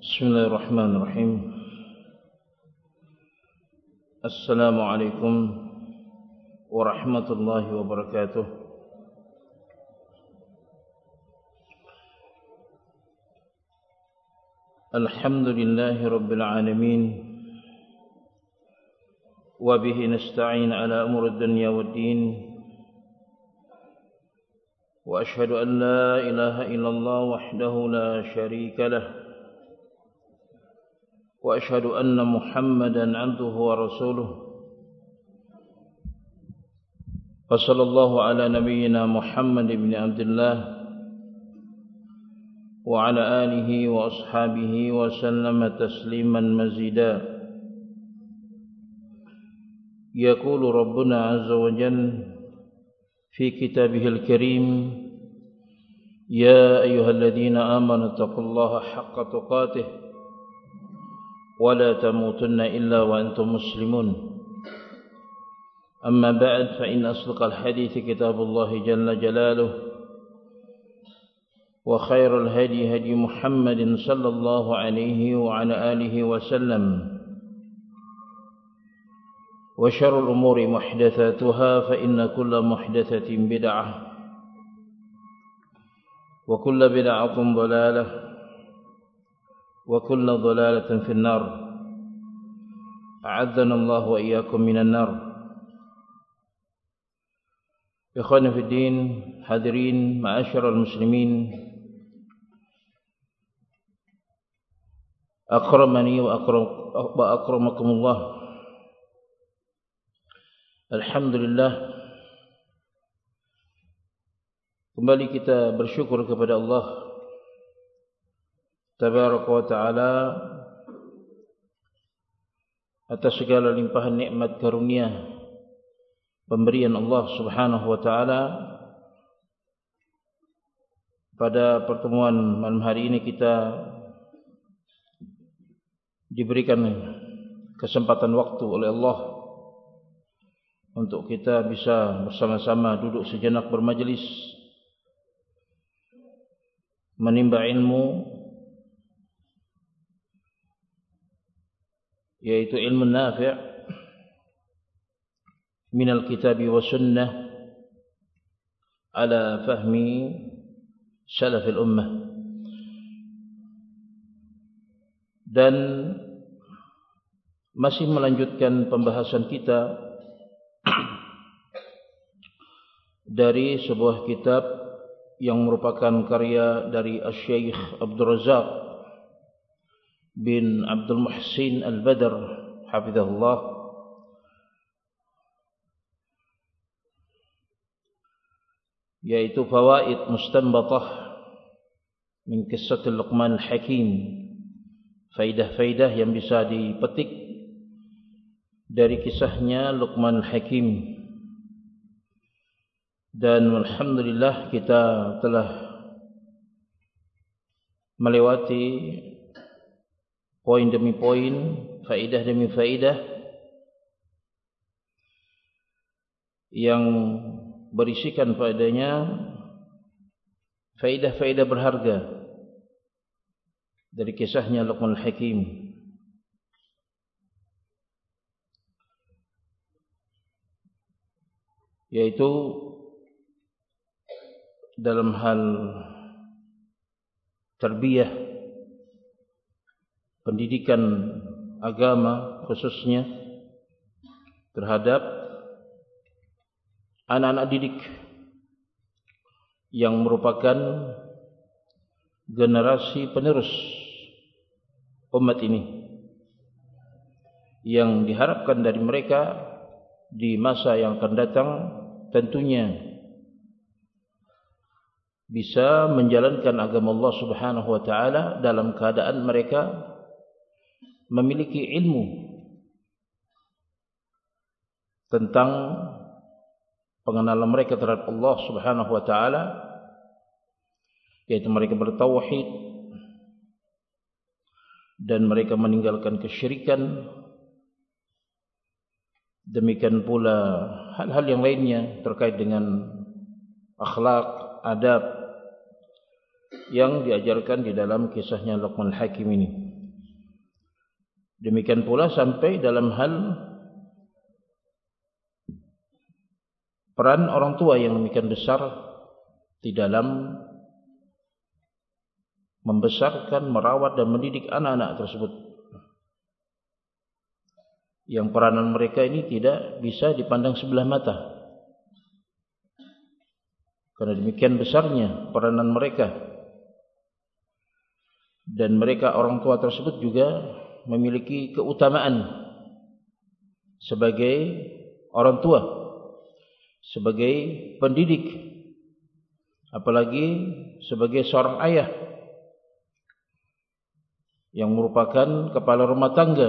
Bismillahirrahmanirrahim. Assalamualaikum warahmatullahi wabarakatuh. Alhamdulillahi rabbil alamin. Wa bihi nasta'in ala umuri dunya waddin. وأشهد أن لا إله إلا الله وحده لا شريك له وأشهد أن محمدا عبده ورسوله وصلى الله على نبينا محمد بن عبد الله وعلى آله وأصحابه وسلم تسليما مزيدا. يقول ربنا عز وجل في كتابه الكريم: يا أيها الذين آمنوا اتقوا الله حق تقاته ولا تموتن إلا وأنتم مسلمون. أما بعد، فإن أصدق الحديث كتاب الله جل جلاله، وخير الهدي هدي محمد صلى الله عليه وعلى آله وسلم، وشر الأمور محدثاتها، فإن كل محدثة بدعة، وكل بدعة ضلالة، وكل ضلالة في النار. أعاذنا الله وإياكم من النار. إخواني في الدين، hadirin ma'asyiral muslimin, akramani wa akramakumullah. Alhamdulillah, kembali kita bersyukur kepada Allah Tabaraka wa Ta'ala atas segala limpahan nikmat karunia pemberian Allah Subhanahu wa Ta'ala. Pada pertemuan malam hari ini kita diberikan kesempatan waktu oleh Allah untuk kita bisa bersama-sama duduk sejenak bermajlis, menimba ilmu, yaitu ilmu nafi' minal kitabi wa sunnah ala fahmi salafil ummah. Dan masih melanjutkan pembahasan kita dari sebuah kitab yang merupakan karya dari Asy-Syaikh Abdul Razzaq bin Abdul Muhsin Al-Badr hafizahullah, yaitu Fawaid Mustanbatah min Qissatil Luqman Al-Hakim, faidah-faidah yang bisa dipetik dari kisahnya Luqman Al-Hakim. Dan alhamdulillah kita telah melewati poin demi poin, faedah demi faedah yang berisikan padanya faedah-faedah berharga dari kisahnya Luqman Al-Hakim. Yaitu dalam hal tarbiyah, pendidikan agama khususnya terhadap anak-anak didik yang merupakan generasi penerus umat ini, yang diharapkan dari mereka di masa yang akan datang tentunya bisa menjalankan agama Allah Subhanahu wa Ta'ala dalam keadaan mereka memiliki ilmu tentang pengenalan mereka terhadap Allah Subhanahu wa Ta'ala, yaitu mereka bertauhid dan mereka meninggalkan kesyirikan. Demikian pula hal-hal yang lainnya terkait dengan akhlak, adab yang diajarkan di dalam kisahnya Luqman Al-Hakim ini. Demikian pula sampai dalam hal peran orang tua yang demikian besar di dalam membesarkan, merawat dan mendidik anak-anak tersebut, yang peranan mereka ini tidak bisa dipandang sebelah mata. Karena demikian besarnya peranan mereka, dan mereka orang tua tersebut juga memiliki keutamaan sebagai orang tua, sebagai pendidik, apalagi sebagai seorang ayah yang merupakan kepala rumah tangga,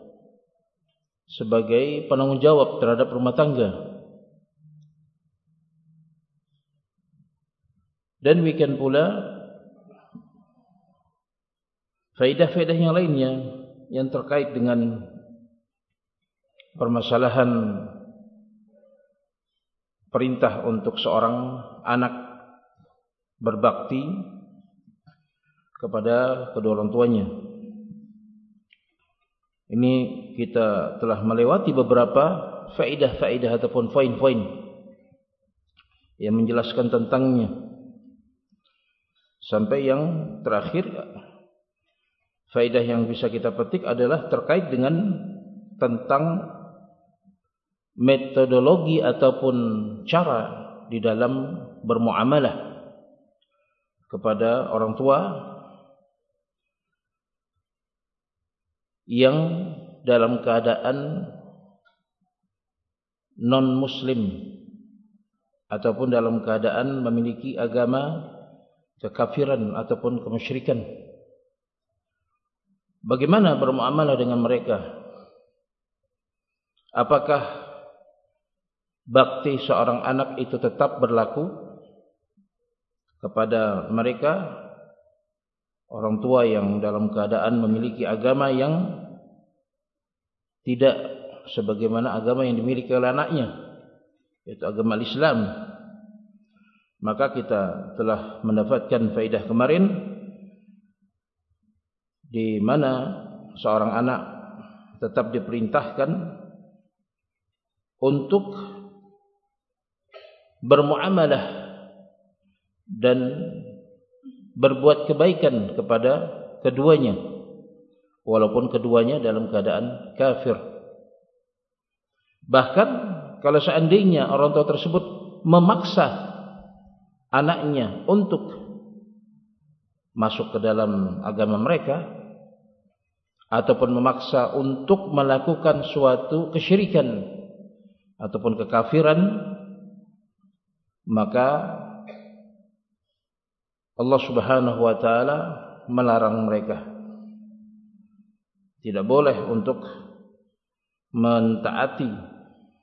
sebagai penanggung jawab terhadap rumah tangga. Dan demikian pula faedah-faedah yang lainnya yang terkait dengan permasalahan perintah untuk seorang anak berbakti kepada kedua orang tuanya. Ini kita telah melewati beberapa faedah-faedah ataupun poin-poin yang menjelaskan tentangnya. Sampai yang terakhir, faedah yang bisa kita petik adalah terkait dengan tentang metodologi ataupun cara di dalam bermuamalah kepada orang tua yang dalam keadaan non-muslim ataupun dalam keadaan memiliki agama kekafiran ataupun kemusyrikan. Bagaimana bermuamalah dengan mereka? Apakah bakti seorang anak itu tetap berlaku kepada mereka, orang tua yang dalam keadaan memiliki agama yang tidak sebagaimana agama yang dimiliki oleh anaknya, yaitu agama Islam? Maka kita telah mendapatkan faedah kemarin di mana seorang anak tetap diperintahkan untuk bermuamalah dan berbuat kebaikan kepada keduanya, walaupun keduanya dalam keadaan kafir. Bahkan kalau seandainya orang tua tersebut memaksa anaknya untuk masuk ke dalam agama mereka, ataupun memaksa untuk melakukan suatu kesyirikan ataupun kekafiran, maka Allah Subhanahu wa taala melarang mereka. Tidak boleh untuk mentaati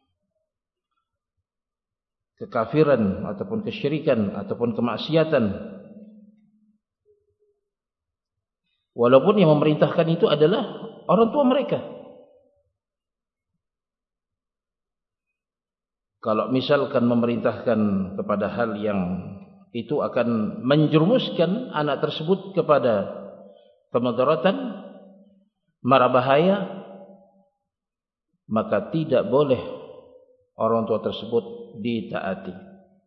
kekafiran ataupun kesyirikan ataupun kemaksiatan, walaupun yang memerintahkan itu adalah orang tua mereka. Kalau misalkan memerintahkan kepada hal yang itu akan menjerumuskan anak tersebut kepada kemudaratan, mara bahaya, maka tidak boleh orang tua tersebut ditaati.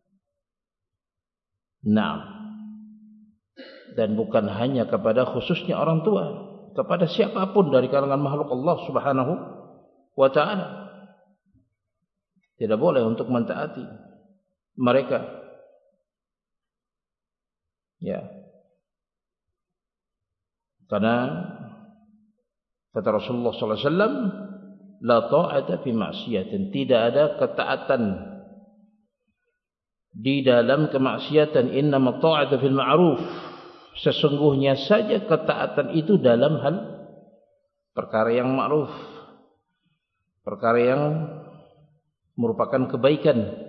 Naam. Dan bukan hanya kepada khususnya orang tua, kepada siapapun dari kalangan makhluk Allah Subhanahu wa taala. Tidak boleh untuk mentaati mereka. Ya. Karena kata Rasulullah sallallahu alaihi wasallam, la ta'ata fi ma'siyatin, tidak ada ketaatan di dalam kemaksiatan. Innama ta'ata fil ma'ruf, sesungguhnya saja ketaatan itu dalam hal perkara yang ma'ruf, perkara yang merupakan kebaikan.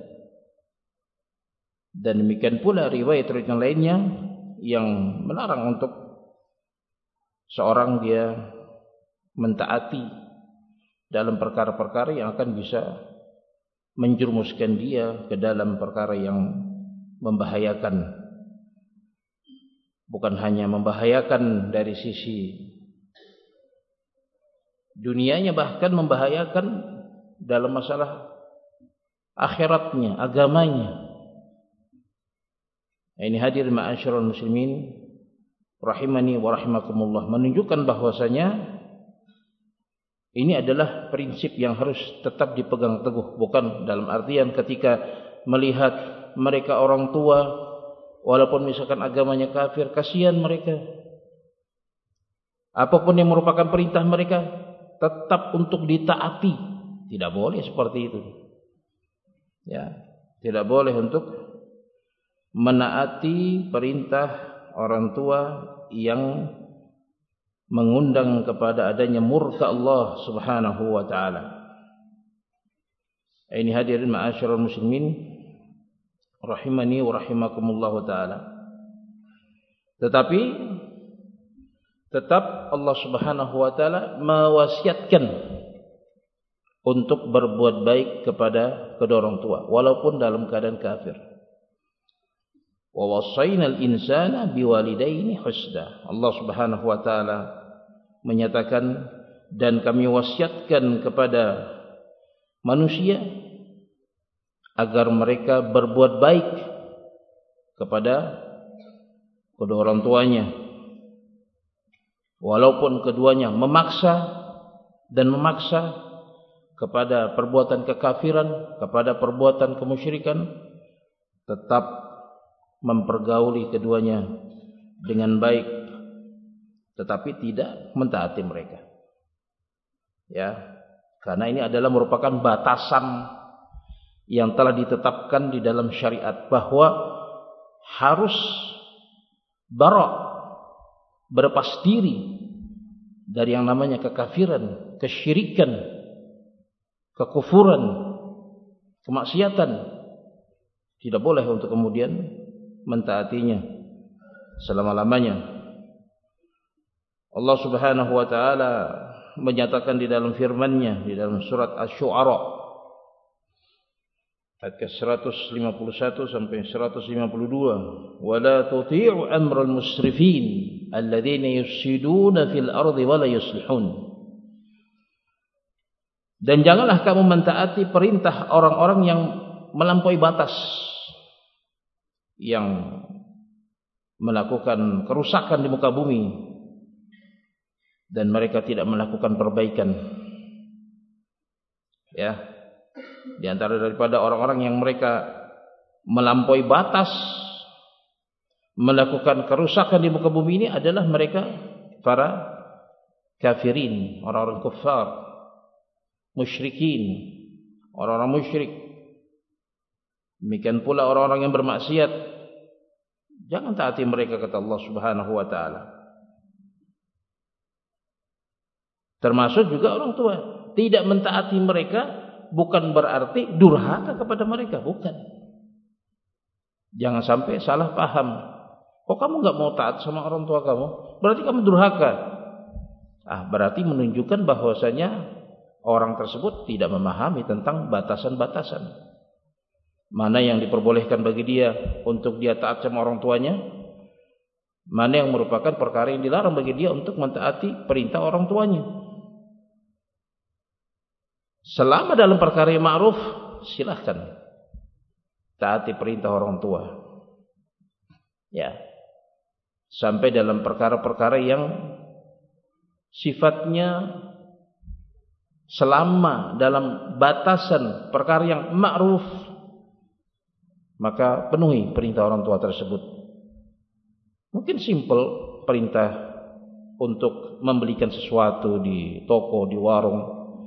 Dan demikian pula riwayat-riwayat yang lainnya yang melarang untuk seorang dia mentaati dalam perkara-perkara yang akan bisa menjerumuskan dia ke dalam perkara yang membahayakan. Bukan hanya membahayakan dari sisi dunianya, bahkan membahayakan dalam masalah akhiratnya, agamanya. Ini hadirin ma'asyiral muslimin rahimani wa rahimakumullah, menunjukkan bahwasanya ini adalah prinsip yang harus tetap dipegang teguh. Bukan dalam artian ketika melihat mereka orang tua, walaupun misalkan agamanya kafir, kasihan mereka. Apapun yang merupakan perintah mereka tetap untuk ditaati. Tidak boleh seperti itu. Ya, tidak boleh untuk menaati perintah orang tua yang mengundang kepada adanya murka Allah Subhanahu wa taala. Ini hadirin ma'asyiral muslimin rahimani wa rahimakumullah taala. Tetapi tetap Allah Subhanahu wa taala mewasiatkan untuk berbuat baik kepada kedua orang tua walaupun dalam keadaan kafir. Wa wasainal insana biwalidaini husna. Allah Subhanahu wa taala menyatakan, dan kami wasiatkan kepada manusia agar mereka berbuat baik kepada kedua orang tuanya walaupun keduanya memaksa kepada perbuatan kekafiran, kepada perbuatan kemusyrikan, tetap mempergauli keduanya dengan baik, tetapi tidak mentaati mereka. Ya, karena ini adalah merupakan batasan yang telah ditetapkan di dalam syariat bahwa harus berlepas diri dari yang namanya kekafiran, kesyirikan, kekufuran, kemaksiatan. Tidak boleh untuk kemudian mentaatinya selama-lamanya. Allah Subhanahu wa taala menyatakan di dalam firman-Nya di dalam surat Asy-Syu'ara ayat 151 sampai 152, "Wa la tuti'u amral musrifin alladziina yufsiduna fil ardi wa la yuslihun." Dan janganlah kamu mentaati perintah orang-orang yang melampaui batas, yang melakukan kerusakan di muka bumi dan mereka tidak melakukan perbaikan. Ya, di antara daripada orang-orang yang mereka melampaui batas, melakukan kerusakan di muka bumi ini adalah mereka para kafirin, orang-orang kufar, musyrikin, orang-orang musyrik. Demikian pula orang-orang yang bermaksiat, jangan taati mereka, kata Allah Subhanahu wa taala. Termasuk juga orang tua. Tidak mentaati mereka bukan berarti durhaka kepada mereka, bukan. Jangan sampai salah paham. Kok kamu enggak mau taat sama orang tua kamu? Berarti kamu durhaka. Berarti menunjukkan bahwasanya orang tersebut tidak memahami tentang batasan-batasan. Mana yang diperbolehkan bagi dia untuk dia taat sama orang tuanya, mana yang merupakan perkara yang dilarang bagi dia untuk mentaati perintah orang tuanya. Selama dalam perkara yang ma'ruf, silahkan taati perintah orang tua. Ya. Sampai dalam perkara-perkara yang sifatnya selama dalam batasan perkara yang ma'ruf, maka penuhi perintah orang tua tersebut. Mungkin simple perintah untuk membelikan sesuatu di toko, di warung.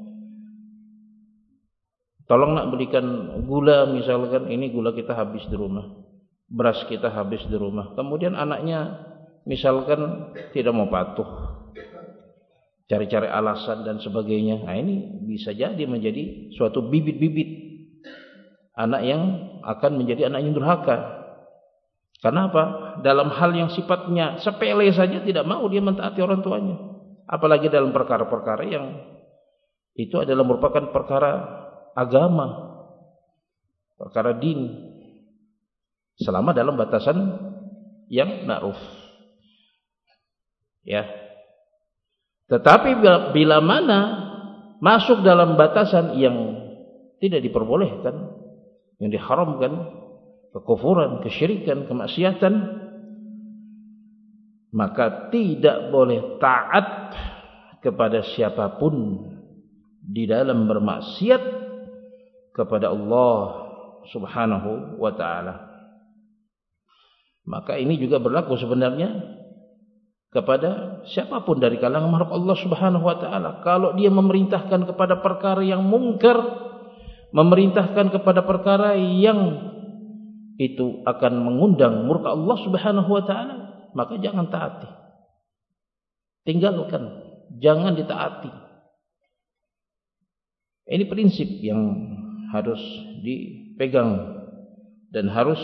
Tolong nak belikan gula misalkan, ini gula kita habis di rumah, beras kita habis di rumah. Kemudian anaknya misalkan tidak mau patuh, cari-cari alasan dan sebagainya. Ini bisa jadi menjadi suatu bibit-bibit anak yang akan menjadi anak yang durhaka. Karena apa? Dalam hal yang sifatnya sepele saja tidak mau dia mentaati orang tuanya. Apalagi dalam perkara-perkara yang itu adalah merupakan perkara agama, perkara din, selama dalam batasan yang ma'ruf. Ya. Tetapi bila mana masuk dalam batasan yang tidak diperbolehkan, yang diharamkan, kekufuran, kesyirikan, kemaksiatan, maka tidak boleh taat kepada siapapun di dalam bermaksiat kepada Allah Subhanahu wa ta'ala. Maka ini juga berlaku sebenarnya kepada siapapun dari kalangan makhluk Allah Subhanahu wa ta'ala. Kalau dia memerintahkan kepada perkara yang mungkar, memerintahkan kepada perkara yang itu akan mengundang murka Allah Subhanahu wa ta'ala, maka jangan taati. Tinggalkan, jangan ditaati. Ini prinsip yang harus dipegang dan harus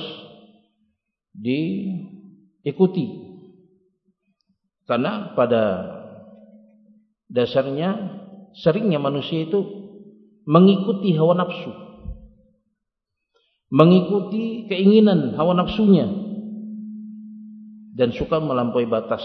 diikuti. Karena pada dasarnya seringnya manusia itu mengikuti hawa nafsu, mengikuti keinginan hawa nafsunya, dan suka melampaui batas.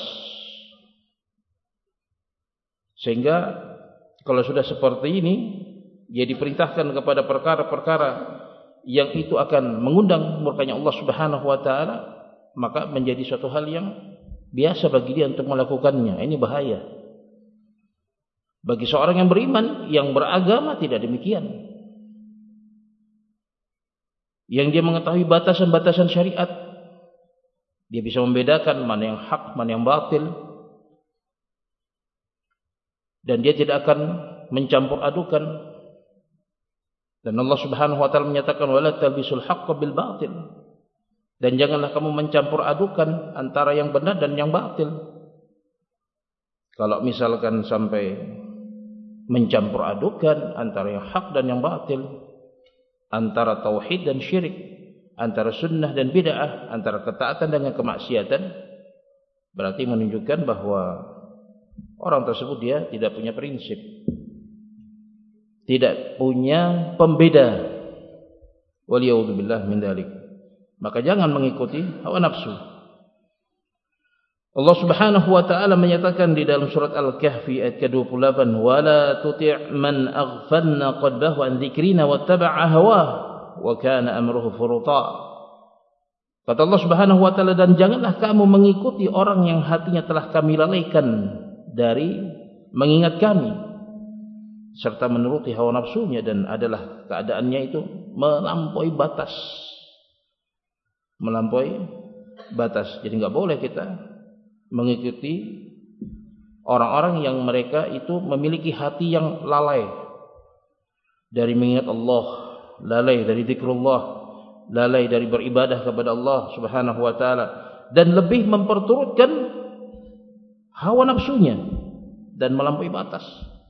Sehingga kalau sudah seperti ini, dia diperintahkan kepada perkara-perkara yang itu akan mengundang murkanya Allah Subhanahu wa ta'ala, maka menjadi suatu hal yang biasa bagi dia untuk melakukannya. Ini bahaya. Bagi seorang yang beriman, yang beragama, tidak demikian. Yang dia mengetahui batasan-batasan syariat, dia bisa membedakan mana yang hak, mana yang batil, dan dia tidak akan mencampur adukan. Dan Allah Subhanahu wa ta'ala menyatakan wala talbisul haqqo bil batil. Dan janganlah kamu mencampur adukan antara yang benar dan yang batil. Kalau misalkan sampai mencampur adukan antara yang hak dan yang batil, antara tauhid dan syirik, antara sunnah dan bid'ah, antara ketaatan dengan kemaksiatan, berarti menunjukkan bahwa orang tersebut dia tidak punya prinsip, tidak punya pembeda. Waliyadzubillah min dzalik. Maka jangan mengikuti hawa nafsu. Allah Subhanahu wa ta'ala menyatakan di dalam surat Al-Kahfi ayat ke-28, "Wala tuti' man aghfalna qalbahu an dzikrina wattaba'a hawah wa kana amruhu furuta." Kata Allah Subhanahu wa ta'ala, dan janganlah kamu mengikuti orang yang hatinya telah kami lalaikan dari mengingat kami, serta menuruti hawa nafsunya, dan adalah keadaannya itu melampaui batas. Melampaui batas. Jadi enggak boleh kita mengikuti orang-orang yang mereka itu memiliki hati yang lalai dari mengingat Allah, lalai dari zikrullah, lalai dari beribadah kepada Allah Subhanahu wa ta'ala, dan lebih memperturutkan hawa nafsunya dan melampaui batas.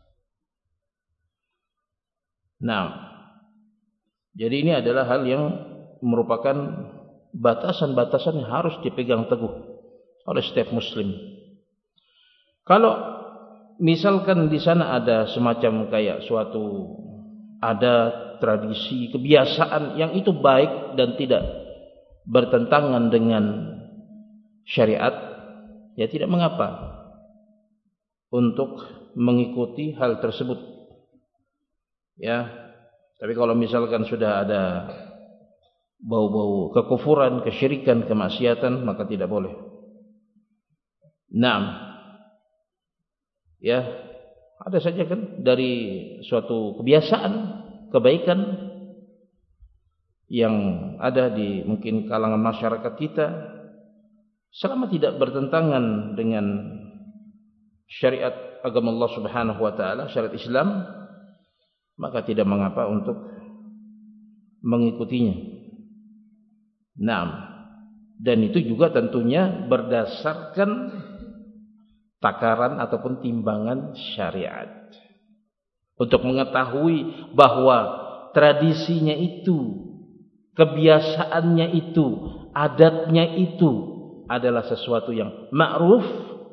Nah, jadi ini adalah hal yang merupakan batasan-batasan yang harus dipegang teguh oleh setiap muslim. Kalau misalkan di sana ada semacam kayak suatu adat, tradisi, kebiasaan yang itu baik dan tidak bertentangan dengan syariat, ya tidak mengapa untuk mengikuti hal tersebut. Ya, tapi kalau misalkan sudah ada bau-bau kekufuran, kesyirikan, kemaksiatan, maka tidak boleh. Naam. Ya, ada saja kan dari suatu kebiasaan, kebaikan yang ada di mungkin kalangan masyarakat kita, selama tidak bertentangan dengan syariat agama Allah Subhanahu wa ta'ala, syariat Islam, maka tidak mengapa untuk mengikutinya. Nah, dan itu juga tentunya berdasarkan takaran ataupun timbangan syariat, untuk mengetahui bahwa tradisinya itu, kebiasaannya itu, adatnya itu adalah sesuatu yang ma'ruf,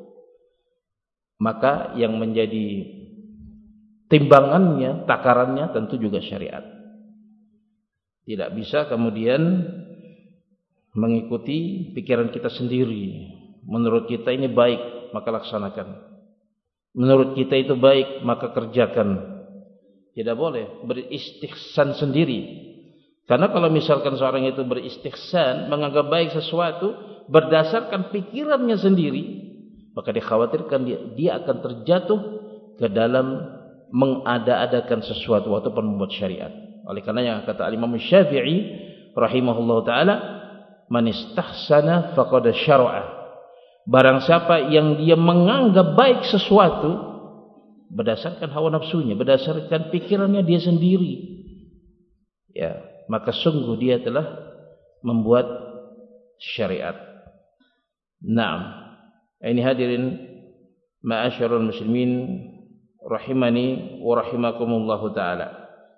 maka yang menjadi timbangannya, takarannya tentu juga syariat. Tidak bisa kemudian mengikuti pikiran kita sendiri. Menurut kita ini baik, maka laksanakan. Menurut kita itu baik, maka kerjakan. Tidak boleh beristihsan sendiri. Karena kalau misalkan seorang itu beristihsan, menganggap baik sesuatu berdasarkan pikirannya sendiri, maka dikhawatirkan dia akan terjatuh ke dalam mengada-adakan sesuatu ataupun membuat syariat. Oleh karenanya kata Imam Syafi'i rahimahullah taala, man istahsana faqad syara'a. Barang siapa yang dia menganggap baik sesuatu berdasarkan hawa nafsunya, berdasarkan pikirannya dia sendiri, ya, maka sungguh dia telah membuat syariat. Naam. Ini hadirin ma'asyarul muslimin rahimani wa rahimakumullahu taala.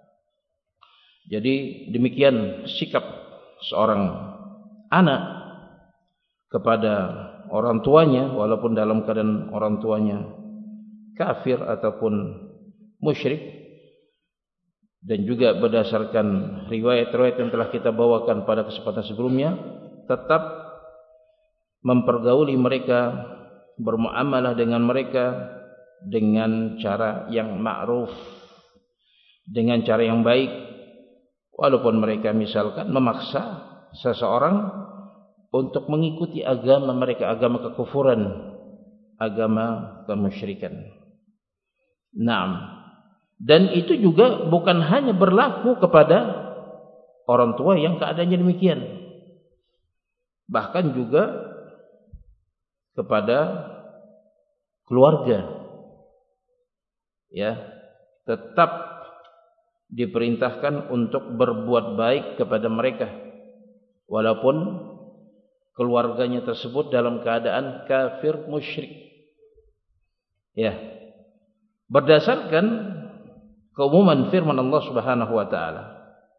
Jadi demikian sikap seorang anak kepada orang tuanya, walaupun dalam keadaan orang tuanya kafir ataupun musyrik. Dan juga berdasarkan riwayat-riwayat yang telah kita bawakan pada kesempatan sebelumnya, tetap mempergauli mereka, bermuamalah dengan mereka dengan cara yang ma'ruf, dengan cara yang baik, walaupun mereka misalkan memaksa seseorang untuk mengikuti agama mereka, agama kekufuran, agama kemusyrikan. Naam. Dan itu juga bukan hanya berlaku kepada orang tua yang keadaannya demikian, bahkan juga kepada keluarga. Ya, tetap diperintahkan untuk berbuat baik kepada mereka, walaupun keluarganya tersebut dalam keadaan kafir musyrik. Ya, berdasarkan keumuman firman Allah Subhanahu wa taala,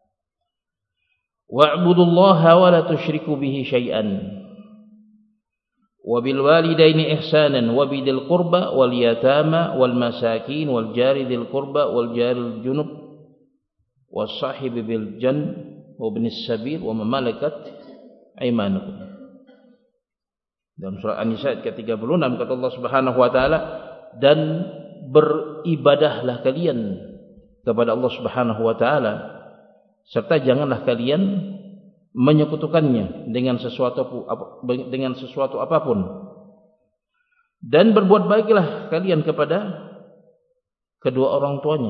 wa'budullaha wa la tusyriku bihi syai'an wa bil walidaini ihsanan wa bidil qurba wal yatama wal masakin wal jari dzil qurba wal jaril junub was sahibi bil jan wa ibnis sabil wa ma malakat aymanukum. Dalam surah An-Nisa ayat ke-36 kata Allah Subhanahu wa taala, dan beribadahlah kalian kepada Allah Subhanahu wa taala, serta janganlah kalian menyekutukannya dengan sesuatu apapun, dan berbuat baiklah kalian kepada kedua orang tuanya.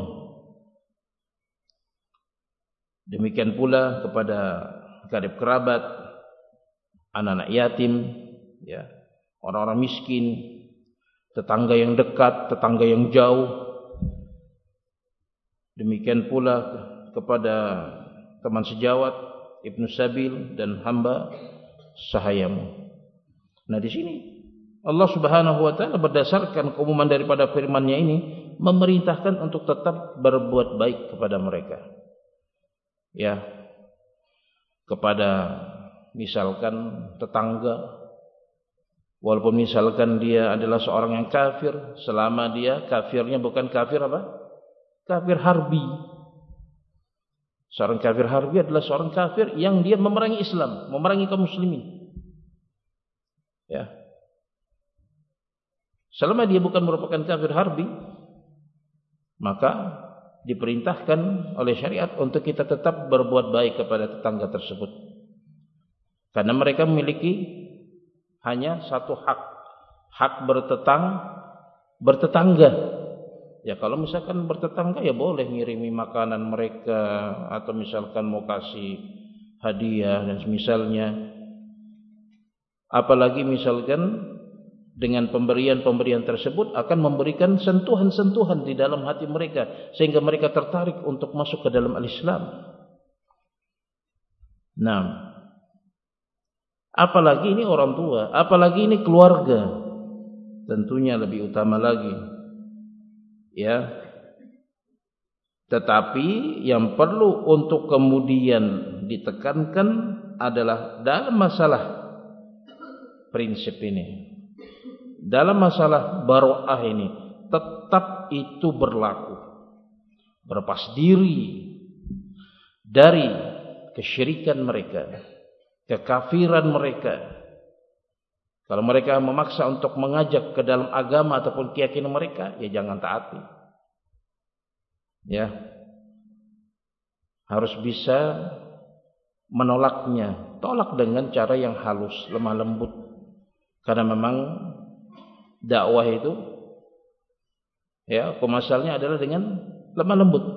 Demikian pula kepada karib kerabat, anak-anak yatim, ya, orang-orang miskin, tetangga yang dekat, tetangga yang jauh. Demikian pula kepada teman sejawat, ibnu sabil, dan hamba sahayamu. Nah, di sini Allah Subhanahu wa taala berdasarkan keumuman daripada firman-Nya ini memerintahkan untuk tetap berbuat baik kepada mereka. Ya, kepada misalkan tetangga, walaupun misalkan dia adalah seorang yang kafir, selama dia kafirnya bukan kafir apa? Kafir harbi. Seorang kafir harbi adalah seorang kafir yang dia memerangi Islam, memerangi kaum muslimin. Ya. Selama dia bukan merupakan kafir harbi, maka diperintahkan oleh syariat untuk kita tetap berbuat baik kepada tetangga tersebut. Karena mereka memiliki hanya satu hak bertetangga. Ya, kalau misalkan bertetangga ya boleh ngirimi makanan mereka, atau misalkan mau kasih hadiah dan semisalnya. Apalagi misalkan dengan pemberian-pemberian tersebut akan memberikan sentuhan-sentuhan di dalam hati mereka, sehingga mereka tertarik untuk masuk ke dalam al-Islam. Nah, apalagi ini orang tua, apalagi ini keluarga, tentunya lebih utama lagi. Ya, tetapi yang perlu untuk kemudian ditekankan adalah dalam masalah prinsip ini, dalam masalah baro'ah ini, tetap itu berlaku. Berlepas diri dari kesyirikan mereka, kekafiran mereka. Kalau mereka memaksa untuk mengajak ke dalam agama ataupun keyakinan mereka, ya jangan taati. Ya, harus bisa menolaknya. Tolak dengan cara yang halus, lemah lembut. Karena memang dakwah itu ya, pemasalnya adalah dengan lemah lembut.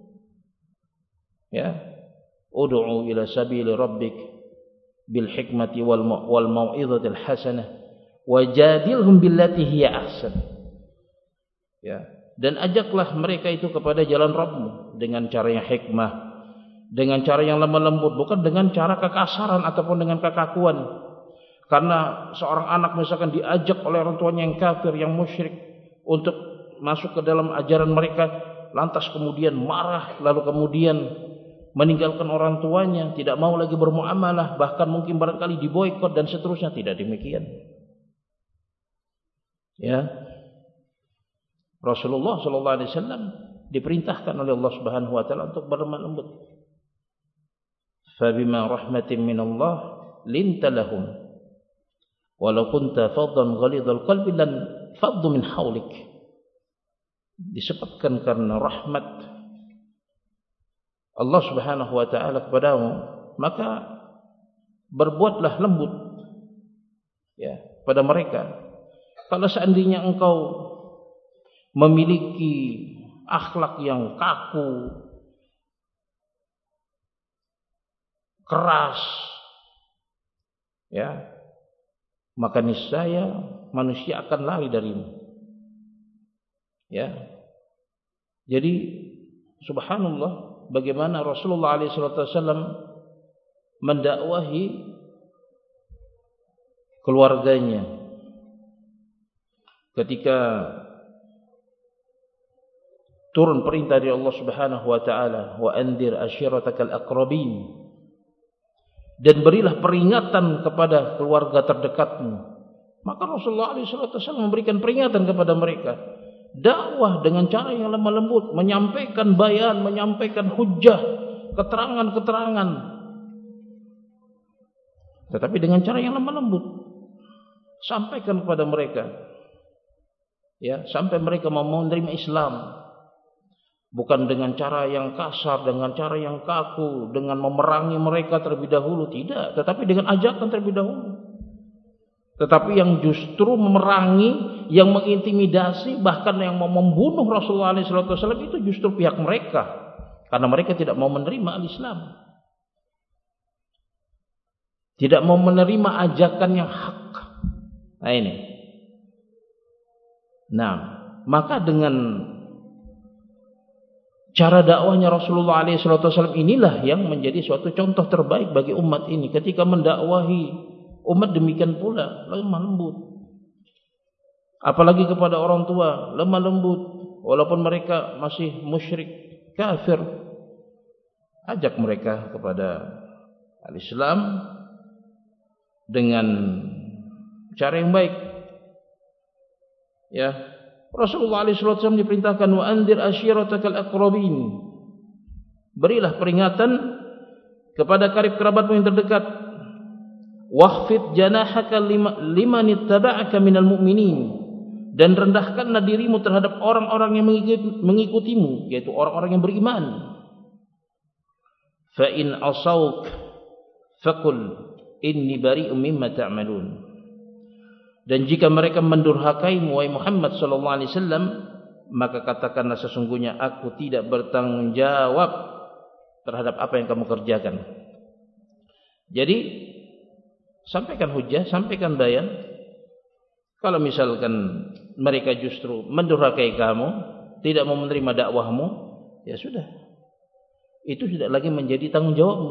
Ya, ud'u ila sabili rabbik bil hikmati wal mau'izatil hasanah wajadilhum billati hiya ahsan. Ya, dan ajaklah mereka itu kepada jalan Rabbmu dengan cara yang hikmah, dengan cara yang lemah lembut, bukan dengan cara kekasaran ataupun dengan kekakuan. Karena seorang anak misalkan diajak oleh orang tuanya yang kafir, yang musyrik untuk masuk ke dalam ajaran mereka, lantas kemudian marah, lalu kemudian meninggalkan orang tuanya, tidak mau lagi bermuamalah, bahkan mungkin barangkali diboikot dan seterusnya. Tidak demikian. Ya, Rasulullah SAW diperintahkan oleh Allah Subhanahu Wa Taala untuk berlemah lembut. Fabima rahmatin min Allah linta lahum walau kunta faddan ghalidhal qalbi lan faddu min haulik. Disebutkan karena rahmat Allah Subhanahu wa taala kepadamu, maka berbuatlah lembut ya pada mereka. Kalau seandainya engkau memiliki akhlak yang kaku, keras, ya, maka niscaya manusia akan lari darimu. Ya. Jadi subhanallah, bagaimana Rasulullah SAW mendakwahi keluarganya ketika turun perintah dari Allah Subhanahu wa taala, wa andir ashiratakal aqrabin, dan berilah peringatan kepada keluarga terdekatmu. Maka Rasulullah SAW memberikan peringatan kepada mereka. Dakwah dengan cara yang lemah lembut, menyampaikan bayan, menyampaikan hujjah, keterangan-keterangan, tetapi dengan cara yang lemah lembut. Sampaikan kepada mereka, ya, sampai mereka mau menerima Islam. Bukan dengan cara yang kasar, dengan cara yang kaku, dengan memerangi mereka terlebih dahulu, tidak, tetapi dengan ajakan terlebih dahulu. Tetapi yang justru memerangi, yang mengintimidasi, bahkan yang mau membunuh Rasulullah SAW itu justru pihak mereka, karena mereka tidak mau menerima al-Islam, tidak mau menerima ajakan yang hak. Nah ini. Nah, maka dengan cara dakwahnya Rasulullah SAW inilah yang menjadi suatu contoh terbaik bagi umat ini. Ketika mendakwahi umat demikian pula lemah lembut. Apalagi kepada orang tua, lemah lembut. Walaupun mereka masih musyrik, kafir, ajak mereka kepada al-Islam dengan cara yang baik. Ya, Rasulullah SAW diperintahkan wa andir ashiratakal aqrabin. Berilah peringatan kepada karib kerabatmu yang terdekat. Wakhfid janahaka liman ittaba'aka minal mu'minin, dan rendahkanlah dirimu terhadap orang-orang yang mengikutimu, yaitu orang-orang yang beriman. Fa in asawk faqul inni bari'um mimma ta'malun. Dan jika mereka mendurhakaimu wahai Muhammad sallallahu alaihi wasallam, maka katakanlah sesungguhnya aku tidak bertanggung jawab terhadap apa yang kamu kerjakan. Jadi sampaikan hujjah, sampaikan bayan. Kalau misalkan mereka justru mendurhakai kamu, tidak mau menerima dakwahmu, ya sudah, itu tidak lagi menjadi tanggung jawabmu.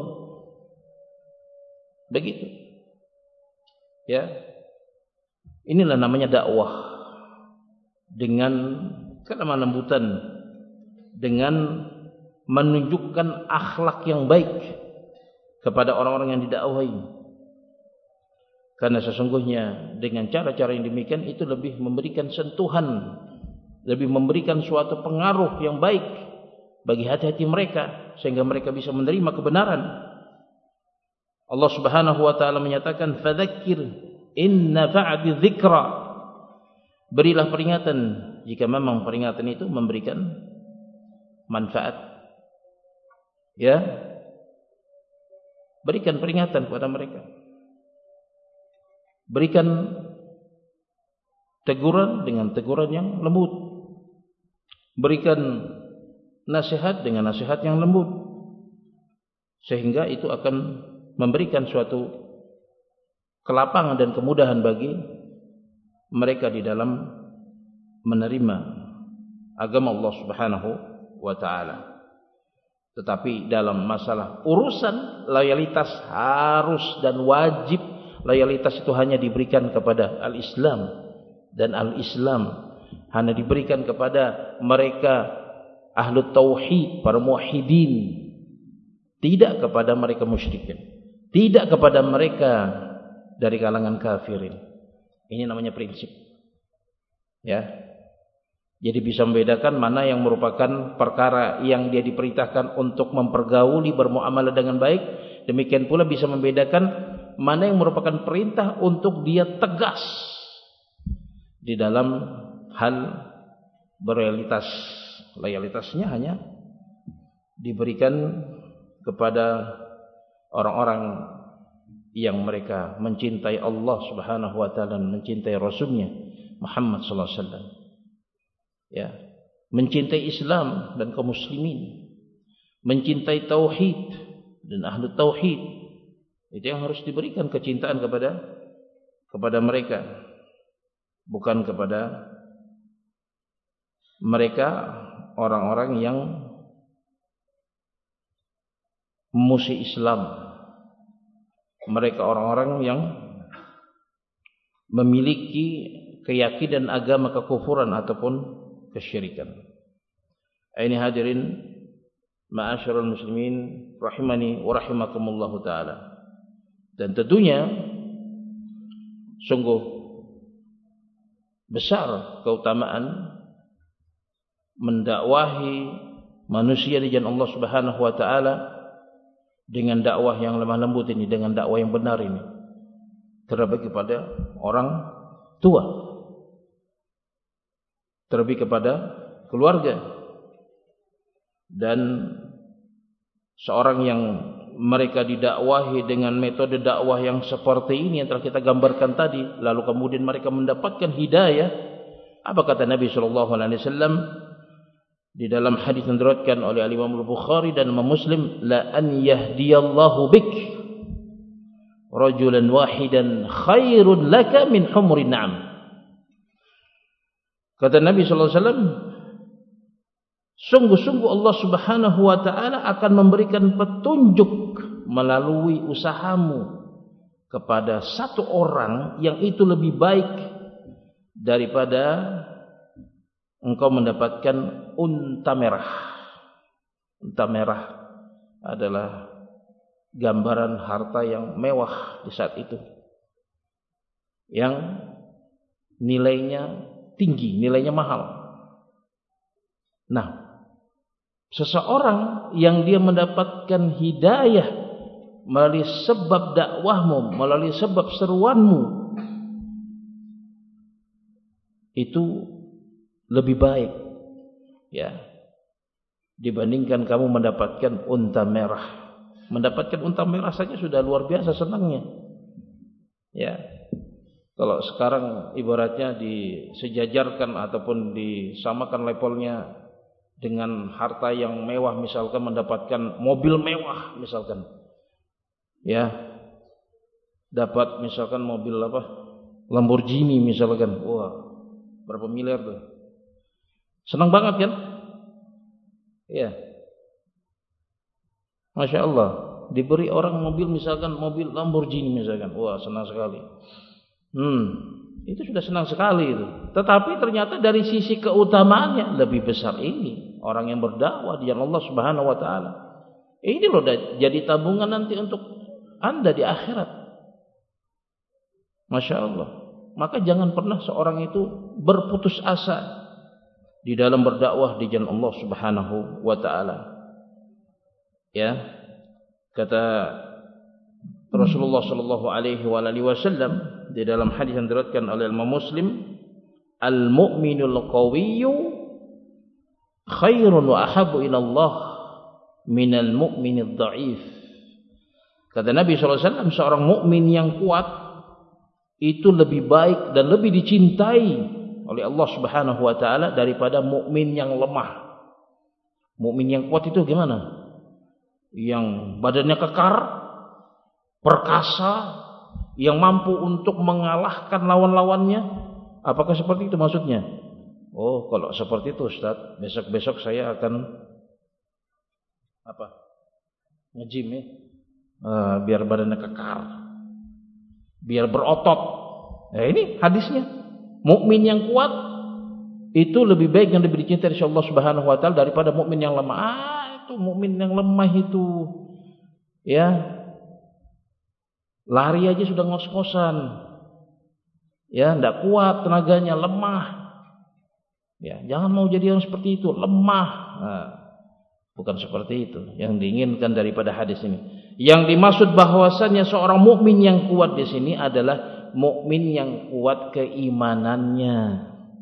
Begitu. Ya. Inilah namanya dakwah, dengan kelemah lembutan, dengan menunjukkan akhlak yang baik kepada orang-orang yang didakwahi. Karena sesungguhnya dengan cara-cara yang demikian itu lebih memberikan sentuhan, lebih memberikan suatu pengaruh yang baik bagi hati-hati mereka, sehingga mereka bisa menerima kebenaran. Allah Subhanahu wa taala menyatakan, fadzakir inna fa'ati dzikra. Berilah peringatan jika memang peringatan itu memberikan manfaat. Ya, berikan peringatan kepada mereka. Berikan teguran dengan teguran yang lembut. Berikan nasihat dengan nasihat yang lembut. Sehingga itu akan memberikan suatu kelapangan dan kemudahan bagi mereka di dalam menerima agama Allah Subhanahu wa taala. Tetapi dalam masalah urusan loyalitas harus dan wajib, loyalitas itu hanya diberikan kepada al-Islam, dan al-Islam hanya diberikan kepada mereka ahlu tauhid, para muwahhidin, tidak kepada mereka musyrikin, tidak kepada mereka dari kalangan kafirin. Ini namanya prinsip. Ya. Jadi bisa membedakan mana yang merupakan perkara yang dia diperintahkan untuk mempergauli, bermuamalah dengan baik. Demikian pula bisa membedakan mana yang merupakan perintah untuk dia tegas di dalam hal berloyalitas. Loyalitasnya hanya diberikan kepada orang-orang yang mereka mencintai Allah Subhanahu wa taala dan mencintai Rasulnya Muhammad sallallahu alaihi wasallam. Ya, mencintai Islam dan kaum muslimin, mencintai tauhid dan ahlu tauhid. Itu yang harus diberikan kecintaan kepada mereka, bukan kepada mereka orang-orang yang memusuhi Islam. Mereka orang-orang yang memiliki keyakinan agama kekufuran ataupun kesyirikan. Ini hadirin ma'asyiral muslimin rahimani wa rahimakumullah taala. Dan tentunya sungguh besar keutamaan mendakwahi manusia di jalan Allah Subhanahu wa taala dengan dakwah yang lemah lembut ini, dengan dakwah yang benar ini, terlebih kepada orang tua, terlebih kepada keluarga. Dan seorang yang mereka didakwahi dengan metode dakwah yang seperti ini yang telah kita gambarkan tadi, lalu kemudian mereka mendapatkan hidayah, apa kata Nabi sallallahu alaihi wasallam di dalam hadis yang diriwayatkan oleh Imam Al-Bukhari dan Imam Muslim, la an yahdiyallahu bik rajulan wahidan khairun laka min humrin na'am. Kata Nabi sallallahu alaihi wasallam, sungguh-sungguh Allah Subhanahu wa taala akan memberikan petunjuk melalui usahamu kepada satu orang yang itu lebih baik daripada engkau mendapatkan unta merah. Unta merah adalah gambaran harta yang mewah di saat itu, yang nilainya tinggi, nilainya mahal. Nah, seseorang yang dia mendapatkan hidayah melalui sebab dakwahmu, melalui sebab seruanmu, itu lebih baik, ya, dibandingkan kamu mendapatkan unta merah. Mendapatkan unta merah saja sudah luar biasa senangnya, ya. Kalau sekarang ibaratnya disejajarkan ataupun disamakan levelnya dengan harta yang mewah, misalkan mendapatkan mobil mewah, misalkan, ya, dapat misalkan mobil apa, Lamborghini misalkan, wah, berapa miliar tuh, senang banget kan, ya, masya Allah, diberi orang mobil misalkan mobil Lamborghini misalkan, wah, senang sekali. Itu sudah senang sekali itu. Tetapi ternyata dari sisi keutamaannya lebih besar ini orang yang berdakwah di jalan Allah Subhanahu wa taala. Ini loh jadi tabungan nanti untuk Anda di akhirat. Masya Allah. Maka jangan pernah seorang itu berputus asa di dalam berdakwah di jalan Allah Subhanahu wa taala. Ya. Kata Rasulullah sallallahu alaihi wasallam di dalam hadis yang diriwayatkan oleh Imam Muslim, al-mu'minul qawiyyu khairun wa ahabbu ila Allah minal mu'minid dha'if. Kata Nabi SAW, seorang mukmin yang kuat itu lebih baik dan lebih dicintai oleh Allah Subhanahu wa taala daripada mukmin yang lemah. Mukmin yang kuat itu gimana? Yang badannya kekar, perkasa, yang mampu untuk mengalahkan lawan-lawannya. Apakah seperti itu maksudnya? Oh, kalau seperti itu Ustaz, besok-besok saya akan nge-gym ya. Biar badannya kekar, biar berotot. Nah, ini hadisnya. Mukmin yang kuat itu lebih baik dan lebih dicintai oleh Allah Subhanahu wa taala daripada mukmin yang lemah. Itu mukmin yang lemah itu ya, lari aja sudah ngos-ngosan. Ya, enggak kuat tenaganya, lemah. Ya, jangan mau jadi orang seperti itu, lemah. Nah, bukan seperti itu yang diinginkan daripada hadis ini. Yang dimaksud bahwasannya seorang mukmin yang kuat di sini adalah mukmin yang kuat keimanannya.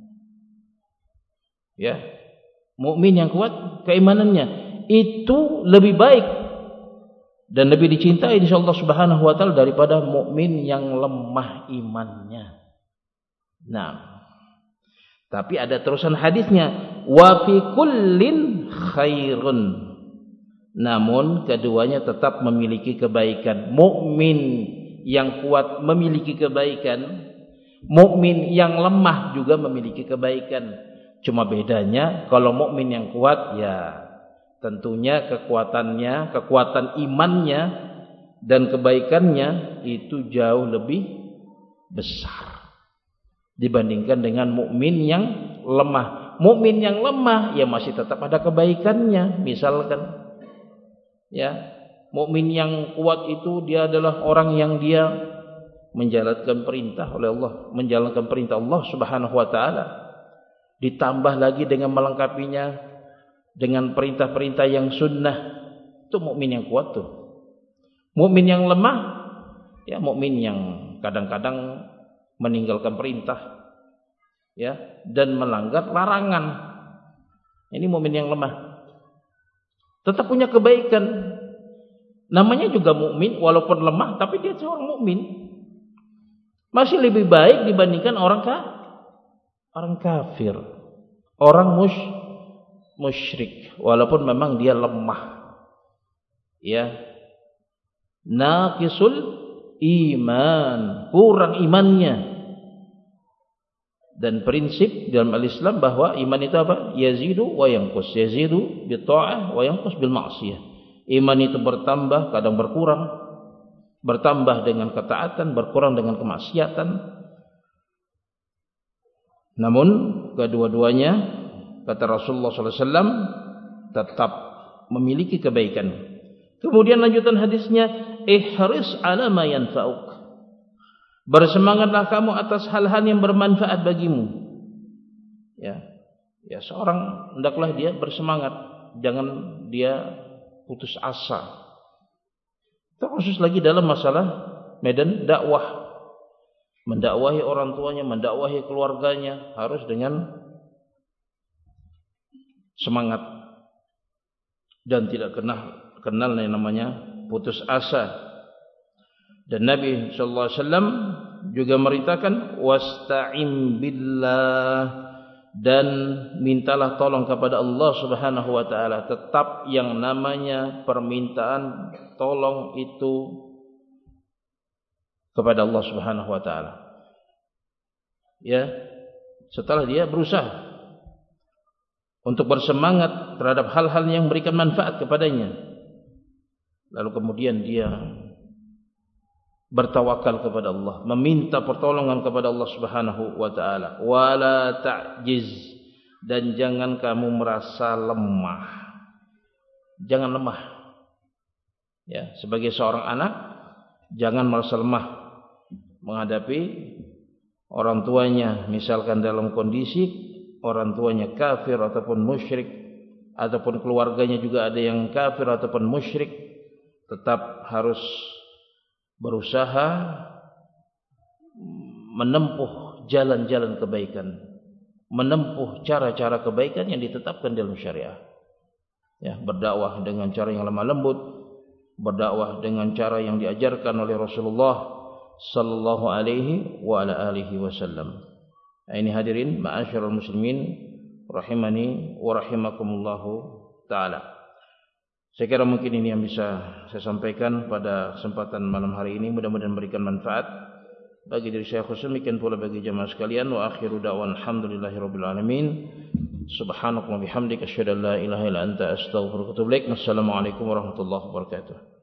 Ya. Mukmin yang kuat keimanannya itu lebih baik dan lebih dicintai di Allah Subhanahu wa taala daripada mukmin yang lemah imannya. Nah, tapi ada terusan hadisnya, wa fi kullin khairun. Namun keduanya tetap memiliki kebaikan. Mukmin yang kuat memiliki kebaikan, mukmin yang lemah juga memiliki kebaikan. Cuma bedanya kalau mukmin yang kuat ya tentunya kekuatannya, kekuatan imannya dan kebaikannya itu jauh lebih besar dibandingkan dengan mukmin yang lemah. Mukmin yang lemah ya masih tetap ada kebaikannya. Misalkan ya, mukmin yang kuat itu dia adalah orang yang dia menjalankan perintah oleh Allah, menjalankan perintah Allah Subhanahu wa taala. Ditambah lagi dengan melengkapinya dengan perintah-perintah yang sunnah. Itu mukmin yang kuat tuh. Mukmin yang lemah ya mukmin yang kadang-kadang meninggalkan perintah ya dan melanggar larangan. Ini mukmin yang lemah. Tetap punya kebaikan. Namanya juga mukmin walaupun lemah tapi dia seorang mukmin. Masih lebih baik dibandingkan orang kafir. Orang musyrik walaupun memang dia lemah. Ya. Naqisul iman, kurang imannya. Dan prinsip dalam al-Islam bahwa iman itu apa? Yazidu wa yanqus. Yazidu bi ta'ah wa yanqus bil ma'siyah. Iman itu bertambah, kadang berkurang. Bertambah dengan ketaatan, berkurang dengan kemaksiatan. Namun kedua-duanya kata Rasulullah SAW tetap memiliki kebaikan. Kemudian lanjutan hadisnya, ihris ala ma yanfa'uk. Bersemangatlah kamu atas hal-hal yang bermanfaat bagimu. Ya, seorang hendaklah dia bersemangat, jangan dia putus asa. Terkhusus lagi dalam masalah medan dakwah, mendakwahi orang tuanya, mendakwahi keluarganya harus dengan semangat dan tidak kenal yang namanya putus asa. Dan Nabi sallallahu alaihi wasallam juga merintahkan wasta'in billah, dan mintalah tolong kepada Allah Subhanahu wa taala. Tetap yang namanya permintaan tolong itu kepada Allah Subhanahu wa taala. Ya, setelah dia berusaha untuk bersemangat terhadap hal-hal yang memberikan manfaat kepadanya, lalu kemudian dia bertawakal kepada Allah, meminta pertolongan kepada Allah Subhanahu wa taala. Wala ta'jiz, dan jangan kamu merasa lemah. Jangan lemah. Ya, sebagai seorang anak jangan merasa lemah menghadapi orang tuanya, misalkan dalam kondisi orang tuanya kafir ataupun musyrik, ataupun keluarganya juga ada yang kafir ataupun musyrik, tetap harus berusaha menempuh jalan-jalan kebaikan, menempuh cara-cara kebaikan yang ditetapkan dalam syariah. Ya, berdakwah dengan cara yang lemah lembut, berdakwah dengan cara yang diajarkan oleh Rasulullah sallallahu alaihi wa ala alihi wasallam. Ini hadirin ma'asyiral muslimin rahimani wa rahimakumullahu taala. Saya kira mungkin ini yang bisa saya sampaikan pada kesempatan malam hari ini, mudah-mudahan memberikan manfaat bagi diri saya khusus, demikian pula bagi jemaah sekalian. Wa akhiru da'wan alhamdulillahirabbil alamin. Subhanakallahumma bihamdika asyhadu an la ilaha illa anta astaghfiruka wa atubu ilaik. Wassalamualaikum warahmatullahi wabarakatuh.